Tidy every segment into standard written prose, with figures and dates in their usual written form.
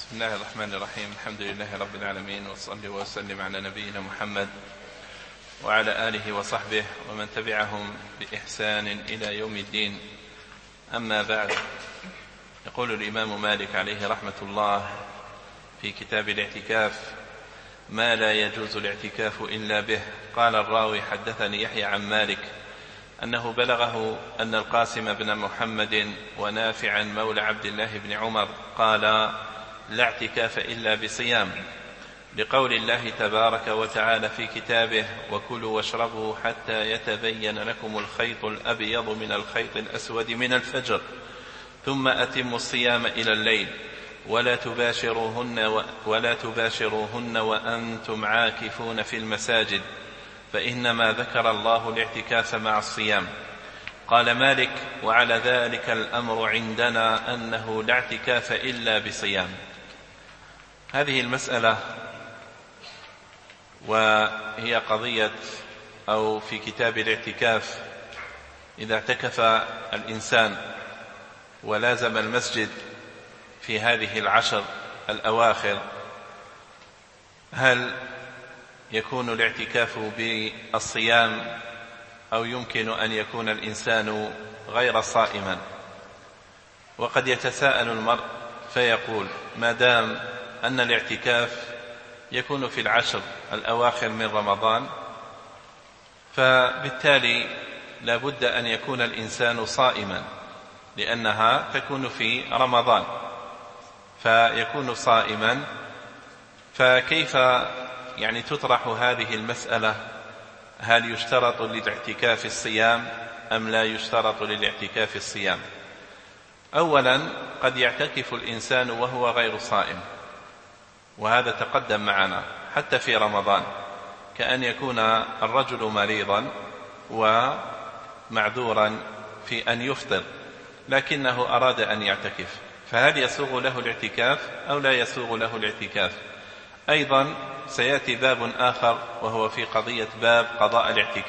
بسم الله الرحمن الرحيم. الحمد لله رب العالمين، وصلي وسلم على نبينا محمد وعلى آله وصحبه ومن تبعهم بإحسان إلى يوم الدين. أما بعد، يقول الإمام مالك عليه رحمة الله في كتاب الاعتكاف: ما لا يجوز الاعتكاف إلا به. قال الراوي: حدثني يحيى عن مالك أنه بلغه أن القاسم بن محمد ونافعا مولى عبد الله بن عمر قال: لا اعتكاف إلا بصيام، لقول الله تبارك وتعالى في كتابه: وكلوا واشربوا حتى يتبين لكم الخيط الأبيض من الخيط الأسود من الفجر، ثم أتموا الصيام إلى الليل، ولا تباشروهن وأنتم عاكفون في المساجد، فإنما ذكر الله الاعتكاف مع الصيام. قال مالك: وعلى ذلك الأمر عندنا أنه لا اعتكاف إلا بصيام. هذه المسألة وهي قضية أو في كتاب الاعتكاف: إذا اعتكف الإنسان ولازم المسجد في هذه العشر الأواخر، هل يكون الاعتكاف بالصيام أو يمكن أن يكون الإنسان غير صائما؟ وقد يتساءل المرء فيقول: ما دام أن الاعتكاف يكون في العشر الأواخر من رمضان، فبالتالي لا بد أن يكون الإنسان صائما، لأنها تكون في رمضان فيكون صائما. فكيف تطرح هذه المسألة؟ هل يشترط للاعتكاف الصيام أم لا يشترط للاعتكاف الصيام؟ أولا، قد يعتكف الإنسان وهو غير صائم، وهذا تقدم معنا حتى في رمضان، كأن يكون الرجل مريضا ومعذورا في أن يفطر لكنه أراد أن يعتكف، فهل يسوغ له الاعتكاف أو لا يسوغ له الاعتكاف؟ أيضا سيأتي باب آخر، وهو في قضية باب قضاء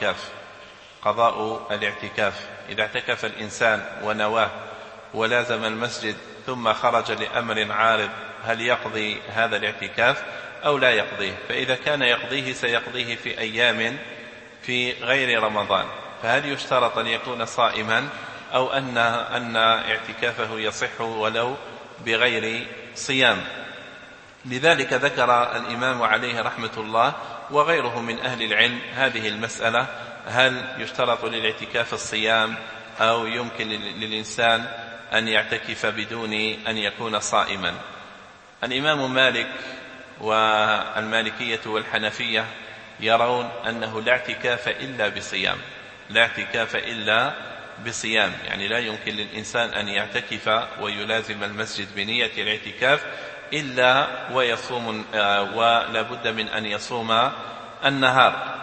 الاعتكاف. إذا اعتكف الإنسان ونواه ولازم المسجد ثم خرج لأمر عارض، هل يقضي هذا الاعتكاف أو لا يقضيه؟ فإذا كان يقضيه سيقضيه في أيام في غير رمضان، فهل يشترط أن يكون صائما أو أن اعتكافه يصح ولو بغير صيام؟ لذلك ذكر الإمام عليه رحمة الله وغيره من أهل العلم هذه المسألة: هل يشترط للاعتكاف الصيام أو يمكن للإنسان أن يعتكف بدون أن يكون صائما؟ الإمام مالك والمالكية والحنفية يرون أنه لا اعتكاف إلا بصيام، يعني لا يمكن للإنسان أن يعتكف ويلازم المسجد بنية الاعتكاف إلا ويصوم، ولا بد من أن يصوم النهار.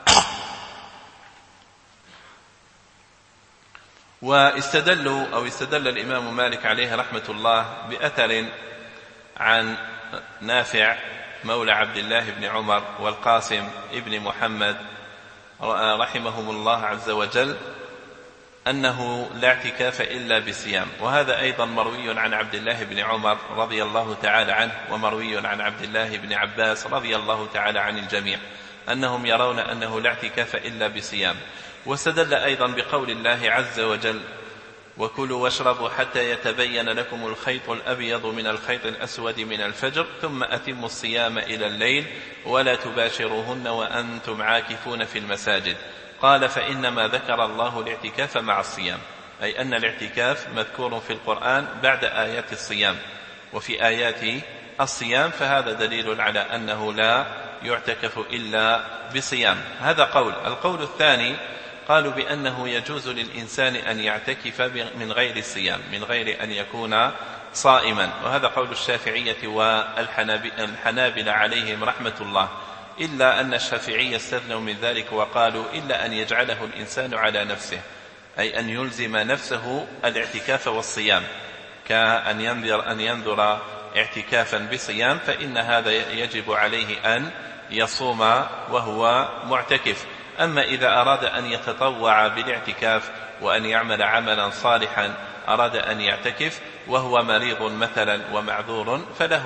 واستدل الإمام مالك عليه رحمة الله بأثر عن نافع مولى عبد الله بن عمر والقاسم ابن محمد رحمهم الله عز وجل أنه لا اعتكاف إلا بصيام. وهذا أيضا مروي عن عبد الله بن عمر رضي الله تعالى عنه، ومروي عن عبد الله بن عباس رضي الله تعالى عن الجميع، أنهم يرون أنه لا اعتكاف إلا بصيام. واستدل أيضا بقول الله عز وجل: وكلوا واشربوا حتى يتبين لكم الخيط الأبيض من الخيط الأسود من الفجر، ثم أتموا الصيام إلى الليل، ولا تباشروهن وأنتم عاكفون في المساجد. قال: فإنما ذكر الله الاعتكاف مع الصيام، أي أن الاعتكاف مذكور في القرآن بعد آيات الصيام، وفي آيات الصيام، فهذا دليل على أنه لا يعتكف إلا بصيام. هذا قول. القول الثاني قالوا بأنه يجوز للإنسان أن يعتكف من غير الصيام، من غير أن يكون صائما، وهذا قول الشافعية والحنابلة عليهم رحمة الله، إلا أن الشافعية استثنوا من ذلك وقالوا: إلا أن يجعله الإنسان على نفسه، أي أن يلزم نفسه الاعتكاف والصيام، كأن ينذر اعتكافا بصيام، فإن هذا يجب عليه أن يصوم وهو معتكف. أما إذا أراد أن يتطوع بالاعتكاف وأن يعمل عملا صالحا أراد أن يعتكف وهو مريض مثلا ومعذور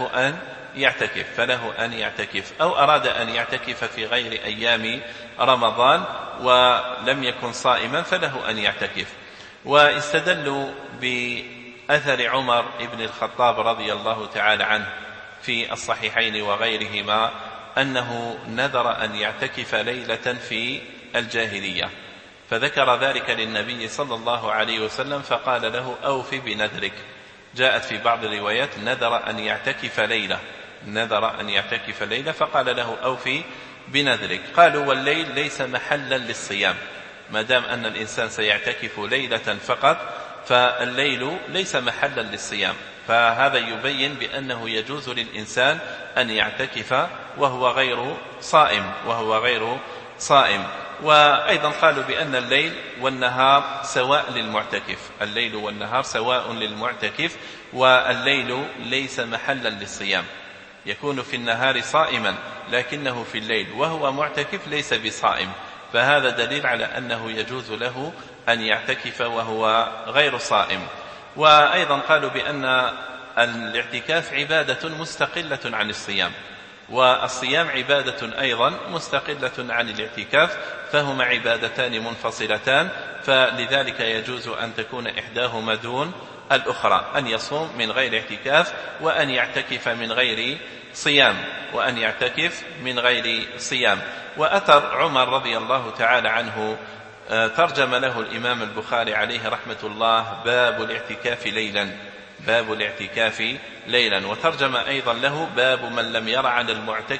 فله أن يعتكف أو أراد أن يعتكف في غير أيام رمضان ولم يكن صائما فله أن يعتكف. واستدلوا بأثر عمر بن الخطاب رضي الله تعالى عنه في الصحيحين وغيرهما أنه نذر أن يعتكف ليلة في الجاهلية، فذكر ذلك للنبي صلى الله عليه وسلم فقال له أوف بنذرك. جاءت في بعض الروايات نذر أن يعتكف ليلة فقال له أوف بنذرك. قالوا والليل ليس محلا للصيام، ما دام أن الإنسان سيعتكف ليلة فقط فالليل ليس محلا للصيام، فهذا يبين بأنه يجوز للإنسان أن يعتكف وهو غير صائم. وأيضا قالوا بأن الليل والنهار سواء للمعتكف، والليل ليس محلا للصيام، يكون في النهار صائما لكنه في الليل وهو معتكف ليس بصائم، فهذا دليل على أنه يجوز له أن يعتكف وهو غير صائم. وأيضا قالوا بأن الاعتكاف عبادة مستقلة عن الصيام، والصيام عبادة أيضا مستقلة عن الاعتكاف، فهما عبادتان منفصلتان، فلذلك يجوز أن تكون إحداهما دون الأخرى، أن يصوم من غير اعتكاف وأن يعتكف من غير صيام. وأثر عمر رضي الله تعالى عنه ترجم له الإمام البخاري عليه رحمة الله باب الاعتكاف ليلا، وترجم أيضا له باب من لم ير على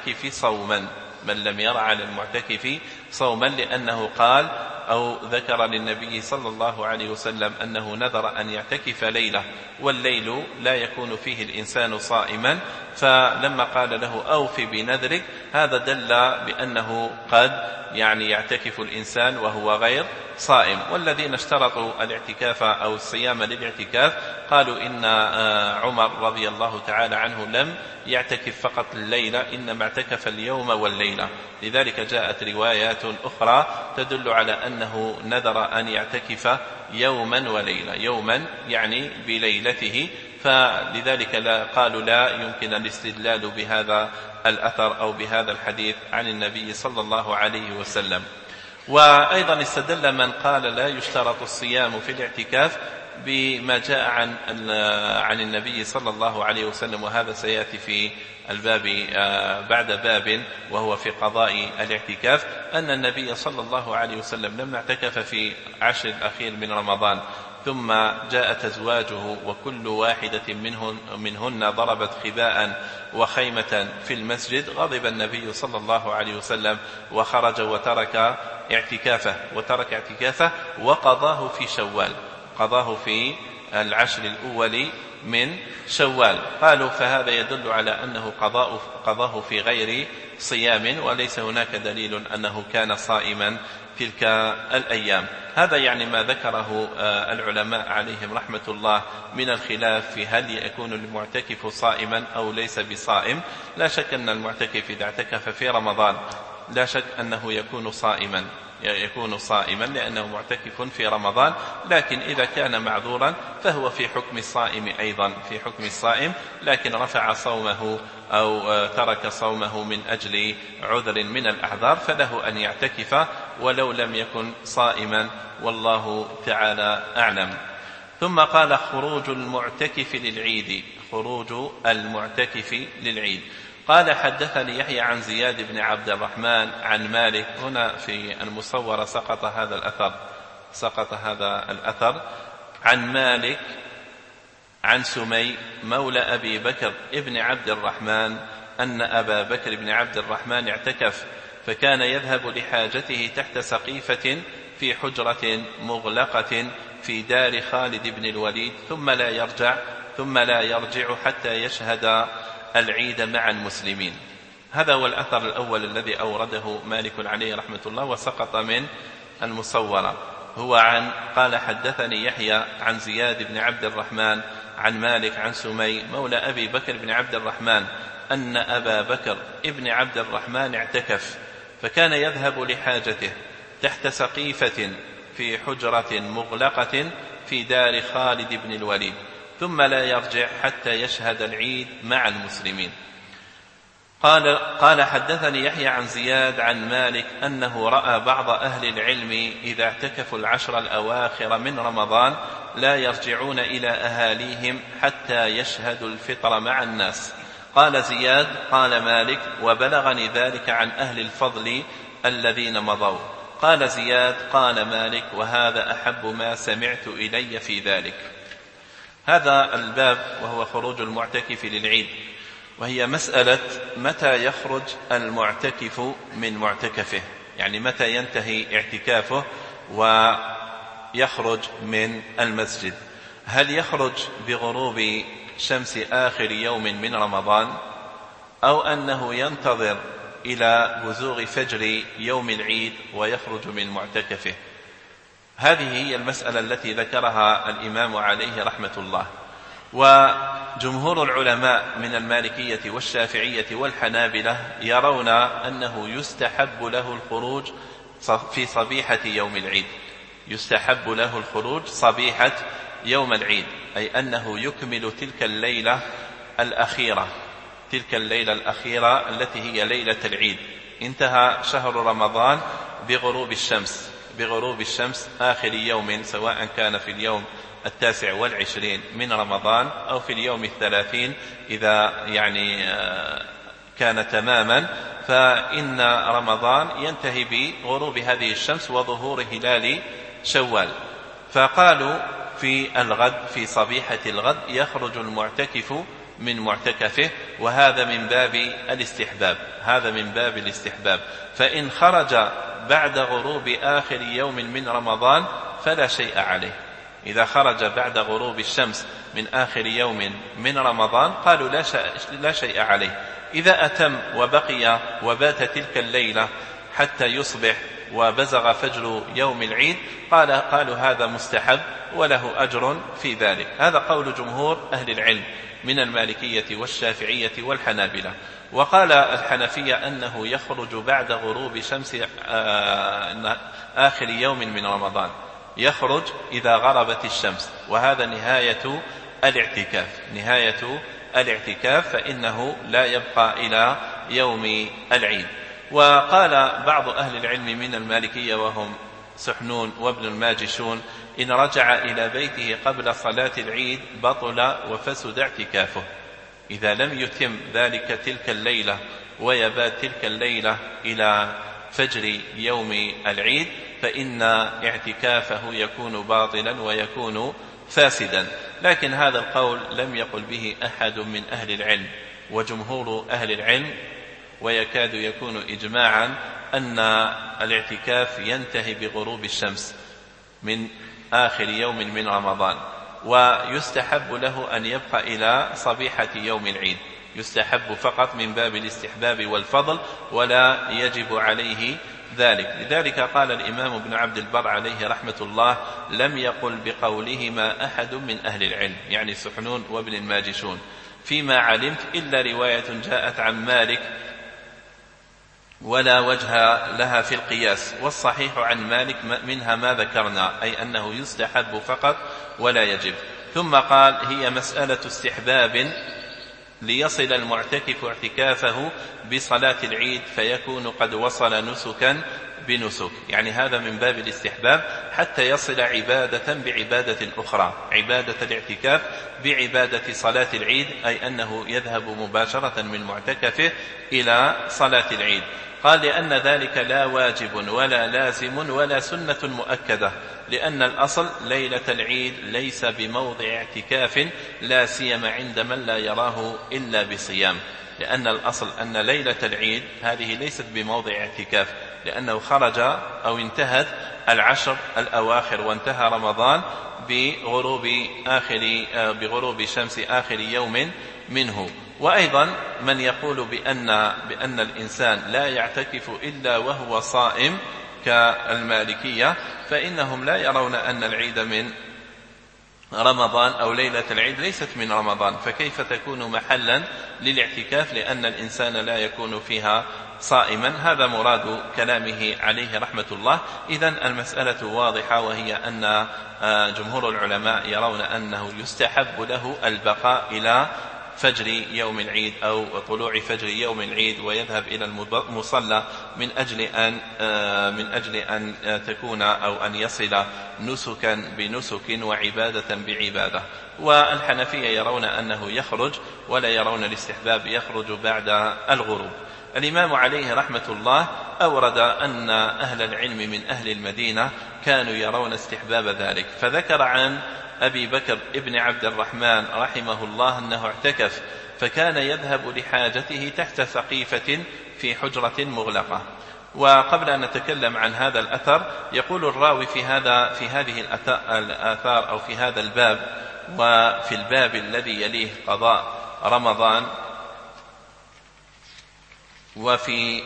المعتكف صوما، لأنه قال أو ذكر للنبي صلى الله عليه وسلم أنه نذر أن يعتكف ليلة والليل لا يكون فيه الإنسان صائما، فلما قال له أوف بنذرك هذا دل بأنه قد يعتكف الإنسان وهو غير صائم. والذين اشترطوا الاعتكاف أو الصيام للاعتكاف قالوا إن عمر رضي الله تعالى عنه لم يعتكف فقط الليلة، إنما اعتكف اليوم والليلة، لذلك جاءت روايات أخرى تدل على أنه نذر أن يعتكف يوما وليلة، يوما يعني بليلته، فلذلك قالوا لا يمكن الاستدلال بهذا الأثر أو بهذا الحديث عن النبي صلى الله عليه وسلم. وأيضا استدل من قال لا يشترط الصيام في الاعتكاف بما جاء عن النبي صلى الله عليه وسلم، وهذا سيأتي في الباب بعد باب وهو في قضاء الاعتكاف، أن النبي صلى الله عليه وسلم لما اعتكف في عشر الأخير من رمضان ثم جاءت أزواجه وكل واحدة منهن ضربت خباء وخيمة في المسجد، غضب النبي صلى الله عليه وسلم وخرج وترك اعتكافه وقضاه في العشر الأول من شوال. قالوا فهذا يدل على أنه قضاه في غير صيام، وليس هناك دليل أنه كان صائما تلك الأيام. هذا يعني ما ذكره العلماء عليهم رحمة الله من الخلاف في هل يكون المعتكف صائما أو ليس بصائم. لا شك أن المعتكف إذا اعتكف في رمضان لا شك أنه يكون صائما لأنه معتكف في رمضان، لكن إذا كان معذورا فهو في حكم الصائم لكن رفع صومه أو ترك صومه من أجل عذر من الأعذار فله أن يعتكف ولو لم يكن صائما، والله تعالى أعلم. ثم قال خروج المعتكف للعيد. قال حدثني يحيى عن زياد بن عبد الرحمن عن مالك. هنا في المصورة سقط هذا الأثر عن مالك عن سمي مولى أبي بكر ابن عبد الرحمن أن أبا بكر بن عبد الرحمن اعتكف، فكان يذهب لحاجته تحت سقيفة في حجرة مغلقة في دار خالد بن الوليد ثم لا يرجع حتى يشهد العيد مع المسلمين. هذا هو الأثر الأول الذي أورده مالك عليه رحمة الله وسقط من المصورة. هو قال حدثني يحيى عن زياد بن عبد الرحمن عن مالك عن سمي مولى أبي بكر بن عبد الرحمن أن أبا بكر ابن عبد الرحمن اعتكف، فكان يذهب لحاجته تحت سقيفة في حجرة مغلقة في دار خالد بن الوليد، ثم لا يرجع حتى يشهد العيد مع المسلمين. قال حدثني يحيى عن زياد عن مالك أنه رأى بعض أهل العلم إذا اعتكفوا العشر الأواخر من رمضان لا يرجعون إلى أهاليهم حتى يشهدوا الفطر مع الناس. قال زياد قال مالك: وبلغني ذلك عن أهل الفضل الذين مضوا. قال زياد قال مالك: وهذا أحب ما سمعت إلي في ذلك. هذا الباب وهو خروج المعتكف للعيد، وهي مسألة متى يخرج المعتكف من معتكفه، يعني متى ينتهي اعتكافه ويخرج من المسجد. هل يخرج بغروب شمس آخر يوم من رمضان، أو أنه ينتظر إلى بزوغ فجر يوم العيد ويخرج من معتكفه؟ هذه هي المسألة التي ذكرها الإمام عليه رحمة الله. وجمهور العلماء من المالكية والشافعية والحنابلة يرون أنه يستحب له الخروج في صبيحة يوم العيد، يستحب له الخروج صبيحة يوم العيد، أي أنه يكمل تلك الليلة الأخيرة، تلك الليلة الأخيرة التي هي ليلة العيد. انتهى شهر رمضان بغروب الشمس آخر يوم، سواء كان في اليوم 29 من رمضان أو في اليوم 30 إذا يعني كان تماما، فإن رمضان ينتهي بغروب هذه الشمس وظهور هلال شوال. فقالوا في الغد، في صبيحة الغد، يخرج المعتكف من معتكفه، وهذا من باب الاستحباب، هذا من باب الاستحباب. فإن خرج بعد غروب آخر يوم من رمضان فلا شيء عليه. إذا خرج بعد غروب الشمس من آخر يوم من رمضان قالوا لا شيء عليه. إذا أتم وبقي وبات تلك الليلة حتى يصبح وبزغ فجر يوم العيد قالوا هذا مستحب وله أجر في ذلك. هذا قول جمهور أهل العلم من المالكية والشافعية والحنابلة. وقال الحنفية أنه يخرج بعد غروب شمس آخر يوم من رمضان، يخرج إذا غربت الشمس، وهذا نهاية الاعتكاف، فإنه لا يبقى إلى يوم العيد. وقال بعض أهل العلم من المالكية وهم سحنون وابن الماجشون: إن رجع إلى بيته قبل صلاة العيد بطل وفسد اعتكافه. إذا لم يتم ذلك تلك الليلة ويبات تلك الليلة إلى فجر يوم العيد فإن اعتكافه يكون باطلا ويكون فاسدا. لكن هذا القول لم يقل به أحد من أهل العلم، وجمهور أهل العلم ويكاد يكون إجماعا أن الاعتكاف ينتهي بغروب الشمس من آخر يوم من رمضان، ويستحب له أن يبقى إلى صبيحة يوم العيد، يستحب فقط من باب الاستحباب والفضل، ولا يجب عليه ذلك. لذلك قال الإمام ابن عبد البر عليه رحمة الله: لم يقل بقولهما أحد من أهل العلم، يعني سحنون وابن الماجشون، فيما علمت، إلا رواية جاءت عن مالك ولا وجه لها في القياس، والصحيح عن مالك منها ما ذكرنا، أي أنه يستحب فقط ولا يجب. ثم قال: هي مسألة استحباب ليصل المعتكف اعتكافه بصلاة العيد فيكون قد وصل نسكا بنسك، يعني هذا من باب الاستحباب حتى يصل عبادة بعبادة أخرى، عبادة الاعتكاف بعبادة صلاة العيد، أي أنه يذهب مباشرة من معتكفه إلى صلاة العيد. قال: لأن ذلك لا واجب ولا لازم ولا سنة مؤكدة، لأن الأصل ليلة العيد ليس بموضع اعتكاف، لا سيما عند من لا يراه إلا بصيام، لأن الأصل أن ليلة العيد هذه ليست بموضع اعتكاف، لأنه خرج أو انتهت العشر الأواخر وانتهى رمضان بغروب شمس آخر يوم منه. وأيضا من يقول بأن الإنسان لا يعتكف إلا وهو صائم كالمالكية، فإنهم لا يرون أن العيد من رمضان أو ليلة العيد ليست من رمضان، فكيف تكون محلا للاعتكاف، لأن الإنسان لا يكون فيها صائما. هذا مراد كلامه عليه رحمة الله. إذن المسألة واضحة، وهي أن جمهور العلماء يرون أنه يستحب له البقاء إلى فجر يوم العيد أو طلوع فجر يوم العيد، ويذهب إلى المصلى من أجل أن تكون أو أن يصل نسكا بنسك وعبادة بعبادة. والحنفية يرون أنه يخرج، ولا يرون الاستحباب، يخرج بعد الغروب. الإمام عليه رحمة الله أورد أن أهل العلم من أهل المدينة كانوا يرون استحباب ذلك، فذكر عن أبي بكر ابن عبد الرحمن رحمه الله أنه اعتكف، فكان يذهب لحاجته تحت سقيفة في حجرة مغلقة. وقبل أن نتكلم عن هذا الأثر، يقول الراوي في هذه الآثار أو في هذا الباب: وفي الباب الذي يليه قضاء رمضان، في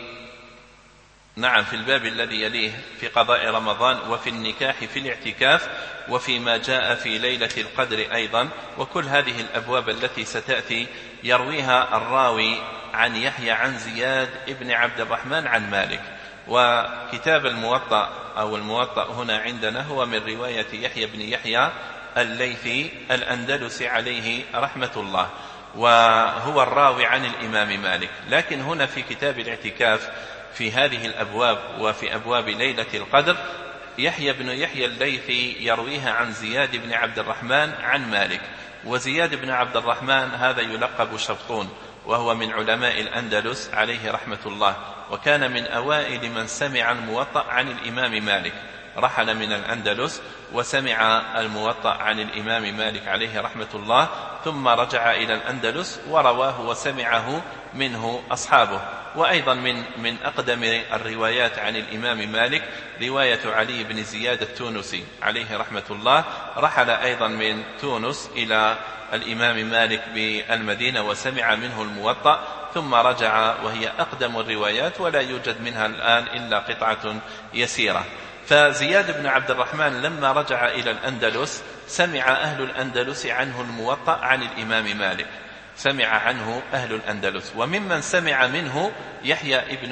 الباب الذي يليه في قضاء رمضان، وفي النكاح في الاعتكاف، وفيما جاء في ليلة القدر أيضا. وكل هذه الأبواب التي ستأتي يرويها الراوي عن يحيى عن زياد ابن عبد الرحمن عن مالك. وكتاب الموطأ أو الموطأ هنا عندنا هو من رواية يحيى بن يحيى الليثي الأندلسي عليه رحمة الله، وهو الراوي عن الإمام مالك. لكن هنا في كتاب الاعتكاف في هذه الأبواب وفي أبواب ليلة القدر، يحيى بن يحيى الليثي يرويها عن زياد بن عبد الرحمن عن مالك. وزياد بن عبد الرحمن هذا يلقب شبطون، وهو من علماء الأندلس عليه رحمة الله، وكان من أوائل من سمع الموطأ عن الإمام مالك. رحل من الأندلس وسمع الموطأ عن الإمام مالك عليه رحمة الله، ثم رجع إلى الأندلس ورواه وسمعه منه أصحابه. وأيضا من أقدم الروايات عن الإمام مالك رواية علي بن زياد التونسي عليه رحمة الله، رحل أيضا من تونس إلى الإمام مالك بالمدينة وسمع منه الموطأ، ثم رجع، وهي أقدم الروايات ولا يوجد منها الآن إلا قطعة يسيرة. فزياد بن عبد الرحمن لما رجع إلى الأندلس سمع أهل الأندلس عنه الموطأ عن الإمام مالك، سمع عنه أهل الأندلس. وممن سمع منه يحيى بن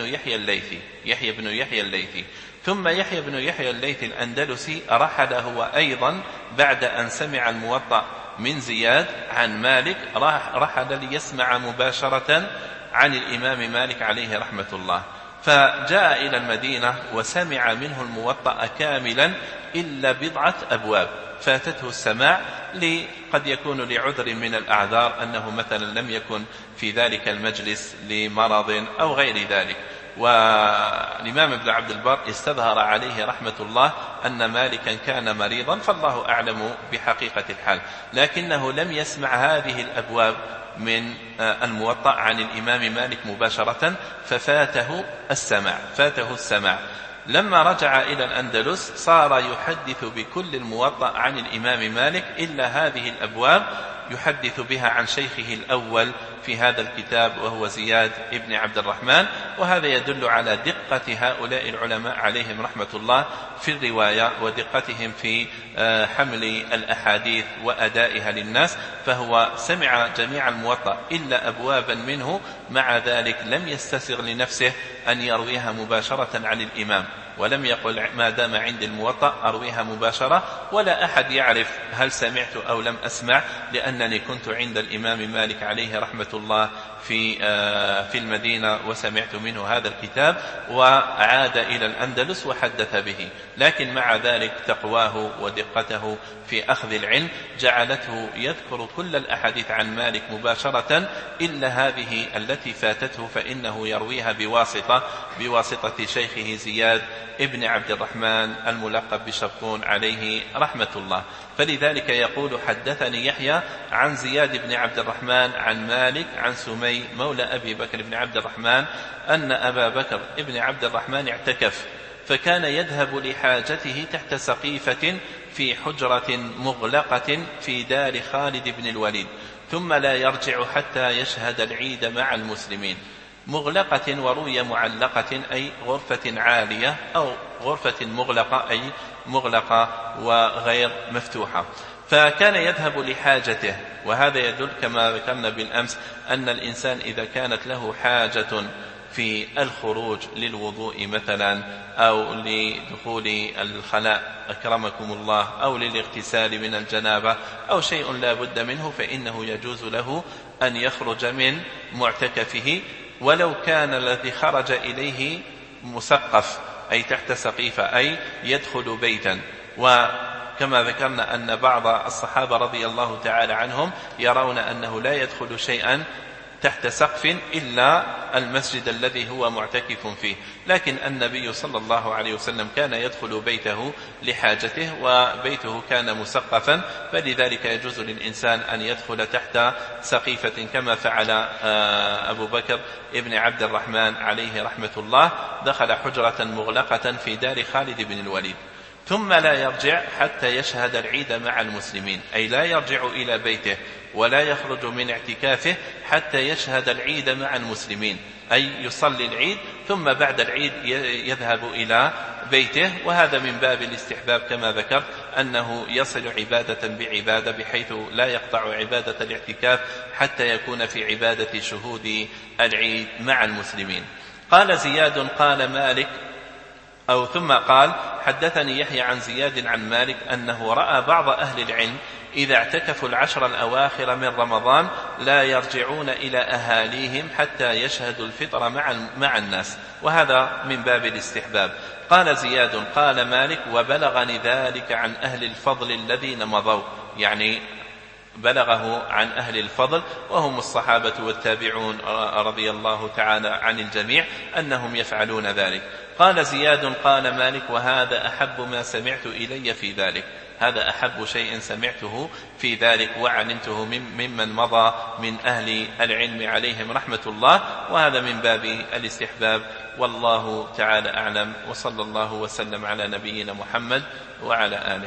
يحيى الليثي. ثم يحيى بن يحيى الليثي الأندلسي رحل هو أيضا بعد أن سمع الموطأ من زياد عن مالك، رحل ليسمع مباشرة عن الإمام مالك عليه رحمة الله، فجاء إلى المدينة وسمع منه الموطأ كاملا إلا بضعة أبواب فاتته السماع، قد يكون لعذر من الأعذار، أنه مثلا لم يكن في ذلك المجلس لمرض أو غير ذلك. والإمام ابن عبد البر استظهر عليه رحمة الله أن مالكا كان مريضا، فالله أعلم بحقيقة الحال، لكنه لم يسمع هذه الأبواب من الموطأ عن الإمام مالك مباشرة، ففاته السماع. لما رجع إلى الأندلس صار يحدث بكل الموطأ عن الإمام مالك إلا هذه الأبواب يحدث بها عن شيخه الأول في هذا الكتاب، وهو زياد ابن عبد الرحمن. وهذا يدل على دقة هؤلاء العلماء عليهم رحمة الله في الرواية، ودقتهم في حمل الأحاديث وأدائها للناس. فهو سمع جميع الموطأ إلا أبوابا منه، مع ذلك لم يستسغ لنفسه أن يرويها مباشرة عن الإمام، ولم يقل ما دام عندي الموطأ أرويها مباشرة، ولا أحد يعرف هل سمعت أو لم أسمع، لأنني كنت عند الإمام مالك عليه رحمة الله في المدينة وسمعت منه هذا الكتاب، وعاد إلى الأندلس وحدث به. لكن مع ذلك تقواه ودقته في أخذ العلم جعلته يذكر كل الأحاديث عن مالك مباشرة إلا هذه التي فاتته، فإنه يرويها بواسطة شيخه زياد ابن عبد الرحمن الملقب بشبطون عليه رحمة الله. فلذلك يقول: حدثني يحيى عن زياد بن عبد الرحمن عن مالك عن سمي مولى أبي بكر بن عبد الرحمن أن أبا بكر بن عبد الرحمن اعتكف، فكان يذهب لحاجته تحت سقيفة في حجرة مغلقة في دار خالد بن الوليد، ثم لا يرجع حتى يشهد العيد مع المسلمين. مغلقة وروي معلقة أي غرفة عالية، أو غرفة مغلقة أي مغلقة وغير مفتوحة. فكان يذهب لحاجته، وهذا يدل كما ذكرنا بالأمس أن الإنسان إذا كانت له حاجة في الخروج للوضوء مثلا أو لدخول الخلاء أكرمكم الله أو للاغتسال من الجنابة أو شيء لا بد منه، فإنه يجوز له أن يخرج من معتكفه ولو كان الذي خرج إليه مسقف أي تحت سقيفة أي يدخل بيتا. وكما ذكرنا أن بعض الصحابة رضي الله تعالى عنهم يرون أنه لا يدخل شيئا تحت سقف إلا المسجد الذي هو معتكف فيه، لكن النبي صلى الله عليه وسلم كان يدخل بيته لحاجته وبيته كان مسقفا، فلذلك يجوز للإنسان أن يدخل تحت سقيفة كما فعل أبو بكر ابن عبد الرحمن عليه رحمة الله، دخل حجرة مغلقة في دار خالد بن الوليد ثم لا يرجع حتى يشهد العيد مع المسلمين، أي لا يرجع إلى بيته ولا يخرج من اعتكافه حتى يشهد العيد مع المسلمين، أي يصلي العيد ثم بعد العيد يذهب إلى بيته. وهذا من باب الاستحباب كما ذكرت، أنه يصل عبادة بعبادة بحيث لا يقطع عبادة الاعتكاف حتى يكون في عبادة شهود العيد مع المسلمين. قال زياد قال مالك ثم قال حدثني يحيى عن زياد عن مالك أنه رأى بعض أهل العلم إذا اعتكفوا العشر الأواخر من رمضان لا يرجعون إلى أهاليهم حتى يشهدوا الفطر مع الناس، وهذا من باب الاستحباب. قال زياد قال مالك وبلغني ذلك عن أهل الفضل الذين مضوا، يعني بلغه عن أهل الفضل وهم الصحابة والتابعون رضي الله تعالى عن الجميع أنهم يفعلون ذلك. قال زياد قال مالك وهذا أحب ما سمعت إلي في ذلك، هذا أحب شيء سمعته في ذلك وعلمته ممن مضى من أهل العلم عليهم رحمة الله، وهذا من باب الاستحباب. والله تعالى أعلم، وصلى الله وسلم على نبينا محمد وعلى آله.